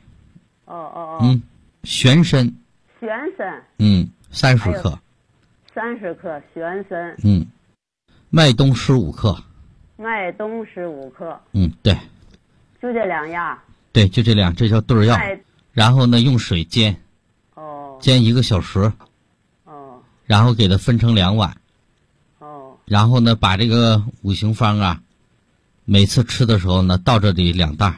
玄参。 玄参。 30克。 30克玄参。 麦冬15克。 麦冬15克。 对。 就这2样。 对，就这2，这叫对药。然后呢，用水煎。煎1个小时。然后给它分成2碗。 然后呢，把这个五行方啊，每次吃的时候呢，倒这里2袋。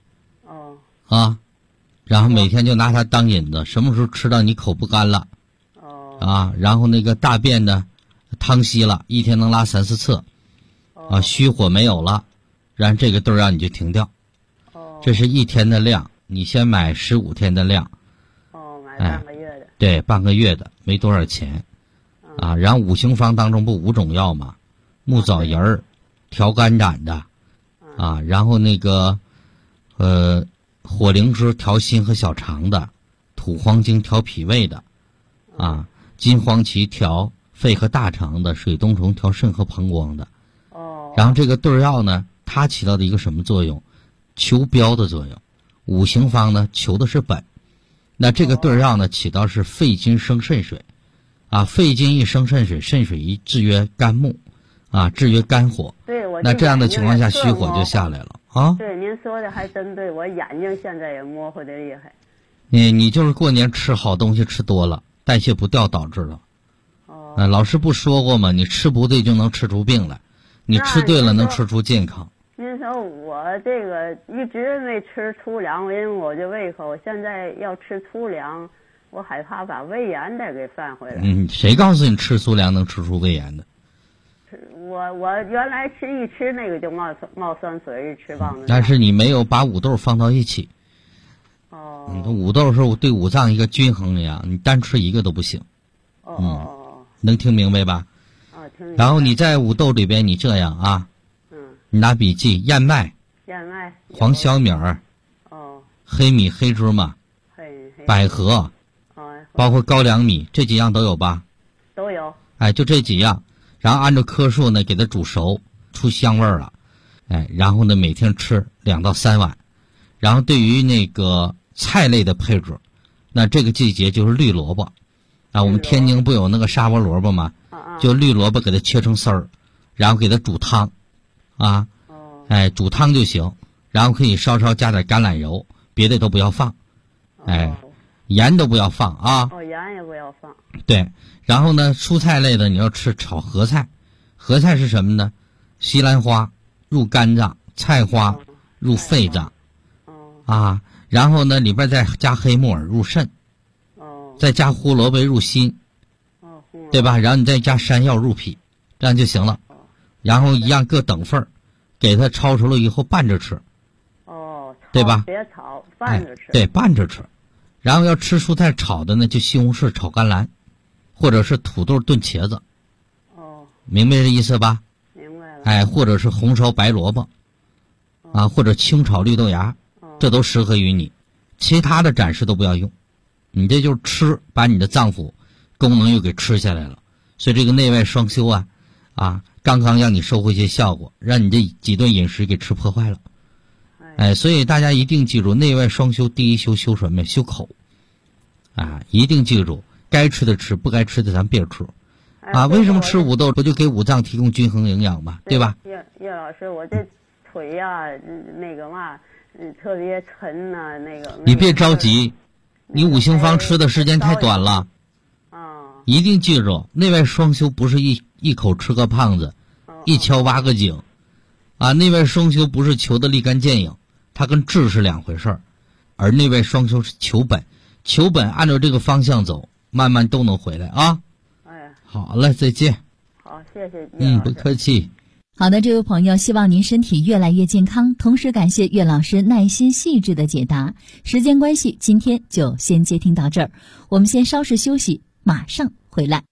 然后每天就拿它当引子，什么时候吃到你口不干了，然后那个大便呢，汤稀了，一天能拉3、4次，虚火没有了，然后这个豆药你就停掉。这是1天的量，你先买15天的量。 买半个月的。 对，半个月的，没多少钱。然后五行方当中不5种药吗？木枣仁儿，调肝胆的，然后那个火灵芝调心和小肠的，土黄精调脾胃的，金黄芪调肺和大肠的，水冬虫调肾和膀胱的。然后这个对药呢，它起到的一个什么作用？求标的作用。五行方呢，求的是本。那这个对药呢，起到是肺金生肾水，肺金一生肾水，肾水一制约肝木，制约肝火。 对， 那这样的情况下，虚火就下来了。 对，您说的还真对，我眼睛现在也模糊的厉害。 你就是过年吃好东西吃多了，代谢不掉导致了。老师不说过吗？你吃不对就能吃出病来，你吃对了能吃出健康。 您说我这个一直没吃粗粮，因为我这胃口，现在要吃粗粮，我害怕把胃炎再给犯回来。 谁告诉你吃粗粮能吃出胃炎的？ 我原来一吃那个就冒酸水，一吃棒子。 但是你没有把五豆放到一起。五豆是对五脏一个均衡呀，你单吃一个都不行。能听明白吧？ 听明白。 然后你在五豆里边，你这样啊，你拿笔记：燕麦、黄小米儿、黑米、黑芝麻、百合，包括高粱米，这几样都有吧？ 都有。 就这几样。然后按照颗数呢，给它煮熟，出香味儿了，然后呢每天吃2到3碗。然后对于那个菜类的配置，那这个季节就是绿萝卜，我们天津不有那个沙窝萝卜吗？就绿萝卜给它切成丝儿，然后给它煮汤，煮汤就行。然后可以稍稍加点橄榄油，别的都不要放，盐都不要放啊。 盐也不要放。 对。然后呢，蔬菜类的你要吃炒合菜，合菜是什么呢？西兰花入肝脏，菜花入肺脏，然后呢里边再加黑木耳入肾，再加胡萝卜入心，对吧？然后你再加山药入脾，这样就行了。然后一样各等份儿，给它焯熟了以后拌着吃，对吧？ 别炒，拌着吃。 对，拌着吃。然后要吃蔬菜炒的呢，就西红柿炒甘蓝。或者是土豆炖茄子，明白这意思吧？ 明白了。 或者是红烧白萝卜，或者清炒绿豆芽，这都适合于你。其他的暂时都不要用，你这就是吃，把你的脏腑功能又给吃下来了。所以这个内外双修刚刚让你收回些效果，让你这几顿饮食给吃破坏了。所以大家一定记住，内外双修，第一修什么？修口，一定记住。该吃的吃，不该吃的咱别吃，为什么吃五豆？不就给五脏提供均衡营养吗？对吧？ 叶老师，我这腿呀，特别沉呐， 你别着急，你五行方吃的时间太短了。一定记住，内外双修不是一口吃个胖子，一敲挖个井，内外双修不是求的立竿见影，它跟治是两回事儿，而内外双修是求本，求本按照这个方向走。慢慢都能回来啊！好了，再见。 好，谢谢。 不客气。 好的，这位朋友，希望您身体越来越健康，同时感谢岳老师耐心细致的解答。时间关系，今天就先接听到这儿，我们先稍事休息，马上回来。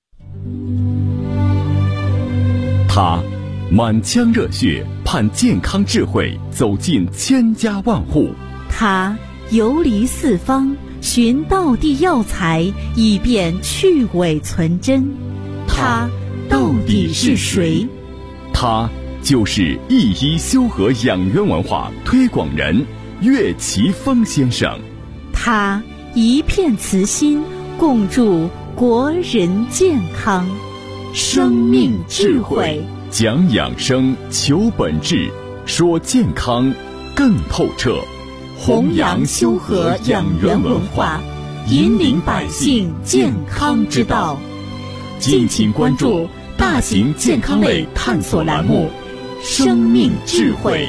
他满腔热血，盼健康智慧走进千家万户。 他游离四方，寻道地药材，以便去伪存真。他到底是谁？ 他就是一医修和养元文化推广人岳奇峰先生。 他一片慈心，共筑国人健康。生命智慧， 讲养生，求本质，说健康更透彻。 弘扬修和养元文化，引领百姓健康之道。敬请关注大型健康类探索栏目《生命智慧》。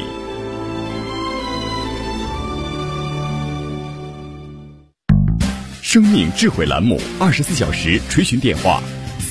生命智慧栏目24小时垂询电话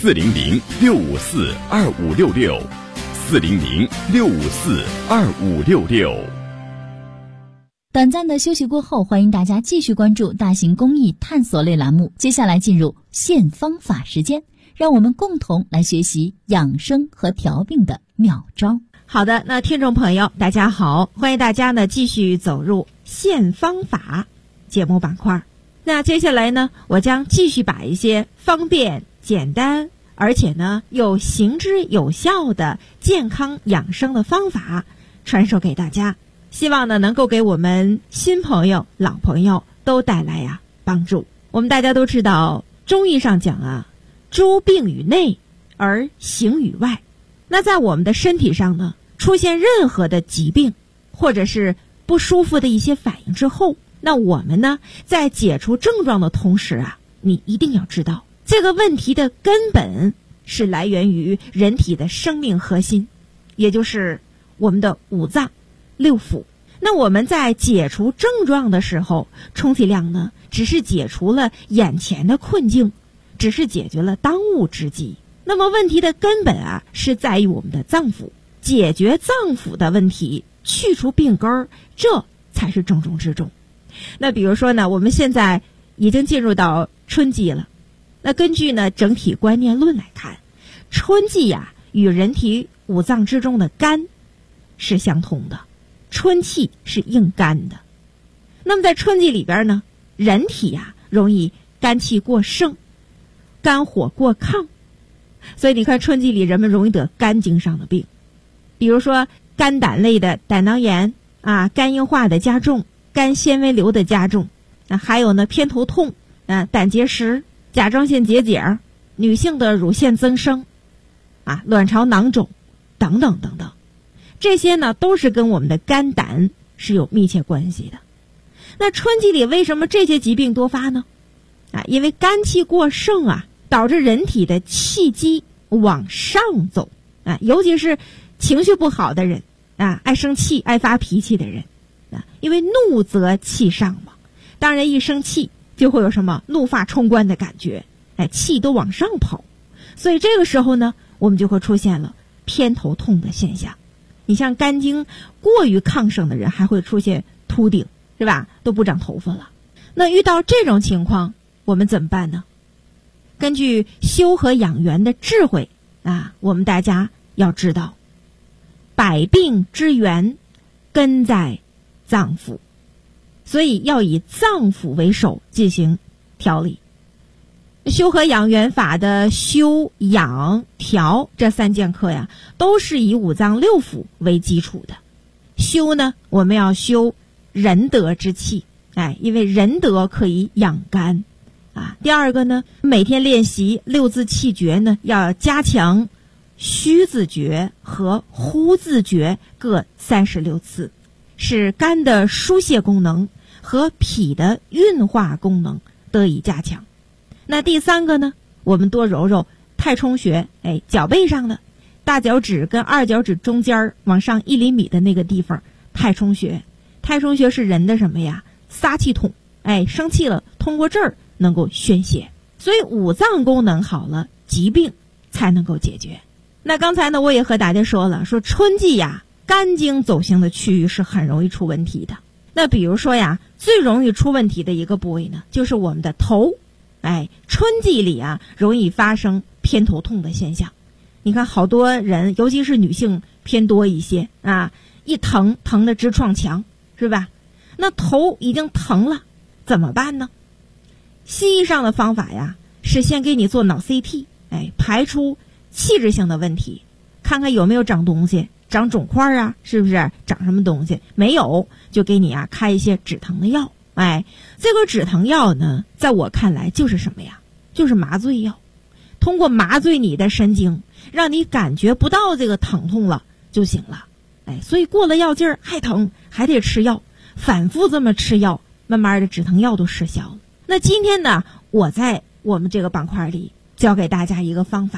：400-654-2566，400-654-2566。 短暂的休息过后，欢迎大家继续关注大型公益探索类栏目。接下来进入现方法时间，让我们共同来学习养生和调病的妙招。 好的，那听众朋友大家好，欢迎大家呢继续走入现方法节目板块。那接下来呢，我将继续把一些方便、简单，而且呢又行之有效的健康养生的方法传授给大家，希望呢能够给我们新朋友、老朋友都带来帮助。我们大家都知道，中医上讲诸病于内而形于外。那在我们的身体上呢，出现任何的疾病或者是不舒服的一些反应之后，那我们呢在解除症状的同时你一定要知道，这个问题的根本是来源于人体的生命核心，也就是我们的五脏六腑。那我们在解除症状的时候，充其量呢只是解除了眼前的困境，只是解决了当务之急。那么问题的根本是在于我们的脏腑，解决脏腑的问题，去除病根儿，这才是重中之重。那比如说呢，我们现在已经进入到春季了，那根据呢整体观念论来看，春季与人体五脏之中的肝是相通的，春气是应肝的。那么在春季里边呢，人体容易肝气过盛，肝火过亢，所以你看春季里人们容易得肝经上的病，比如说肝胆类的胆囊炎肝硬化的加重，肝纤维瘤的加重，还有呢偏头痛胆结石、甲状腺结节，女性的乳腺增生卵巢囊肿等等等等，这些呢都是跟我们的肝胆是有密切关系的。那春季里为什么这些疾病多发呢？因为肝气过盛导致人体的气机往上走尤其是情绪不好的人爱生气、爱发脾气的人因为怒则气上嘛，当然一生气就会有什么怒发冲冠的感觉，气都往上跑，所以这个时候呢，我们就会出现了偏头痛的现象。你像肝经过于亢盛的人，还会出现秃顶，是吧？都不长头发了。那遇到这种情况，我们怎么办呢？根据修和养元的智慧我们大家要知道，百病之源根在脏腑，所以要以脏腑为首进行调理。修和养元法的修、养、调这三剑客都是以五脏六腑为基础的。修呢，我们要修仁德之气，因为仁德可以养肝第二个呢，每天练习六字气诀呢，要加强虚字诀和呼字诀各36次，使肝的疏泄功能和脾的运化功能得以加强。那第三个呢，我们多揉揉太冲穴，脚背上的大脚趾跟二脚趾中间往上1厘米的那个地方，太冲穴。太冲穴是人的什么呀？撒气筒，生气了，通过这儿能够宣泄。所以五脏功能好了，疾病才能够解决。那刚才呢，我也和大家说了，说春季肝经走行的区域是很容易出问题的。那比如说最容易出问题的一个部位呢，就是我们的头。春季里容易发生偏头痛的现象。你看好多人，尤其是女性偏多一些一疼的直撞墙，是吧？那头已经疼了，怎么办呢？西医上的方法是先给你做脑 CT，排除器质性的问题，看看有没有长东西，长肿块是不是长什么东西？没有，就给你开一些止疼的药。这个止疼药呢，在我看来就是什么呀？就是麻醉药。通过麻醉你的神经，让你感觉不到这个疼痛了就行了。所以过了药劲儿还疼，还得吃药，反复这么吃药，慢慢的止疼药都失效了。那今天呢，我在我们这个板块里教给大家一个方法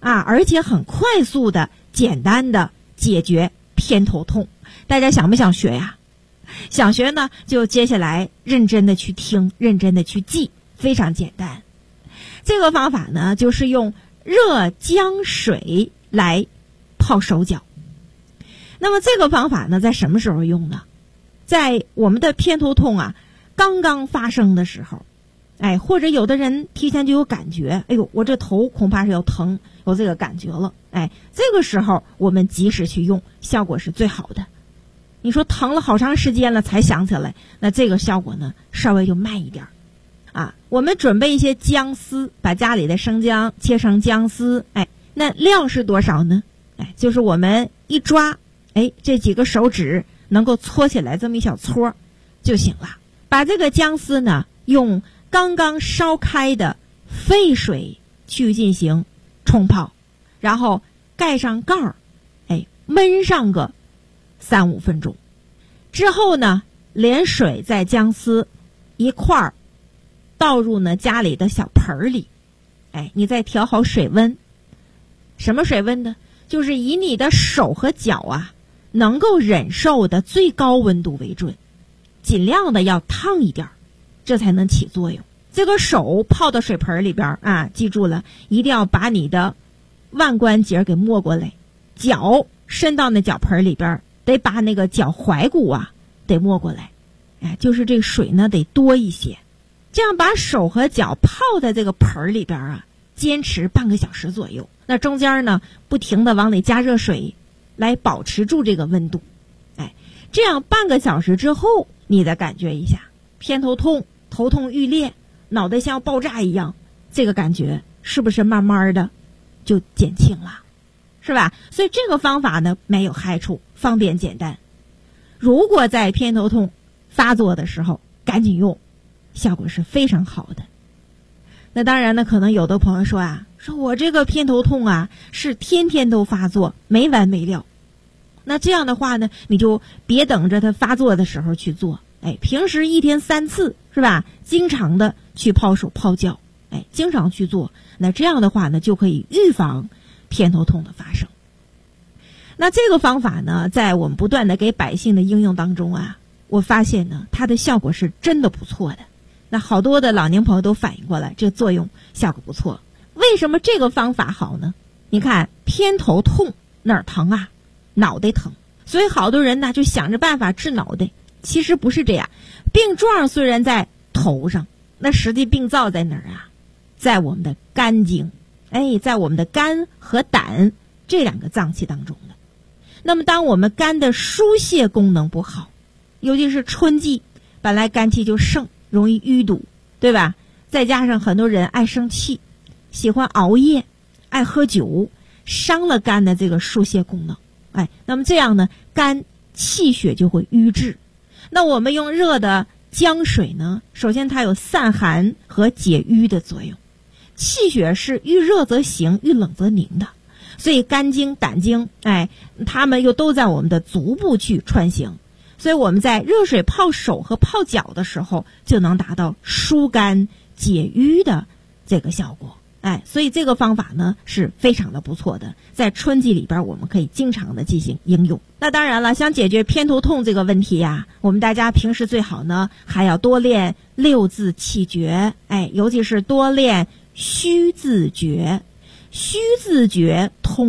而且很快速的、简单的解决偏头痛。大家想不想学呀？想学呢，就接下来认真的去听，认真的去记，非常简单。这个方法呢，就是用热姜水来泡手脚。那么这个方法呢，在什么时候用呢？在我们的偏头痛刚刚发生的时候，或者有的人提前就有感觉，我这头恐怕是要疼，有这个感觉了，这个时候我们及时去用，效果是最好的。你说疼了好长时间了才想起来，那这个效果呢稍微就慢一点我们准备一些姜丝，把家里的生姜切成姜丝，那量是多少呢？就是我们一抓，这几个手指能够搓起来这么一小撮就行了。把这个姜丝呢，用刚刚烧开的沸水去进行冲泡，然后盖上盖儿，焖上个3-5分钟。之后呢，连水带姜丝一块儿倒入呢家里的小盆里，你再调好水温。什么水温呢？就是以你的手和脚能够忍受的最高温度为准，尽量的要烫一点，这才能起作用。这个手泡到水盆里边记住了，一定要把你的腕关节给没过来，脚伸到那脚盆里边，得把那个脚踝骨得没过来，就是这个水呢得多一些。这样把手和脚泡在这个盆里边坚持半个小时左右。那中间呢，不停的往里加热水，来保持住这个温度。这样半个小时之后，你再感觉一下偏头痛、头痛欲裂、脑袋像要爆炸一样，这个感觉是不是慢慢的就减轻了，是吧？所以这个方法呢没有害处，方便简单。如果在偏头痛发作的时候赶紧用，效果是非常好的。那当然呢，可能有的朋友说说我这个偏头痛是天天都发作，没完没了。那这样的话呢，你就别等着它发作的时候去做，平时1天3次，是吧？经常的去泡手泡脚，经常去做，那这样的话呢，就可以预防偏头痛的发生。那这个方法呢，在我们不断的给百姓的应用当中我发现呢，它的效果是真的不错的。那好多的老年朋友都反映过来，这作用效果不错。为什么这个方法好呢？你看偏头痛哪儿疼脑袋疼，所以好多人呢就想着办法治脑袋。其实不是这样，病状虽然在头上，那实际病灶在哪儿在我们的肝经，在我们的肝和胆这2个脏器当中的。那么当我们肝的疏泄功能不好，尤其是春季，本来肝气就盛，容易淤堵，对吧？再加上很多人爱生气，喜欢熬夜，爱喝酒，伤了肝的这个疏泄功能。那么这样呢，肝气血就会瘀滞。那我们用热的姜水呢，首先它有散寒和解瘀的作用。气血是遇热则行，遇冷则凝的，所以肝经、胆经，它们又都在我们的足部去穿行。所以我们在热水泡手和泡脚的时候，就能达到疏肝解瘀的这个效果。所以这个方法呢是非常的不错的，在春季里边我们可以经常的进行应用。那当然了，想解决偏头痛这个问题我们大家平时最好呢还要多练6字气诀，尤其是多练虚字诀。虚字诀通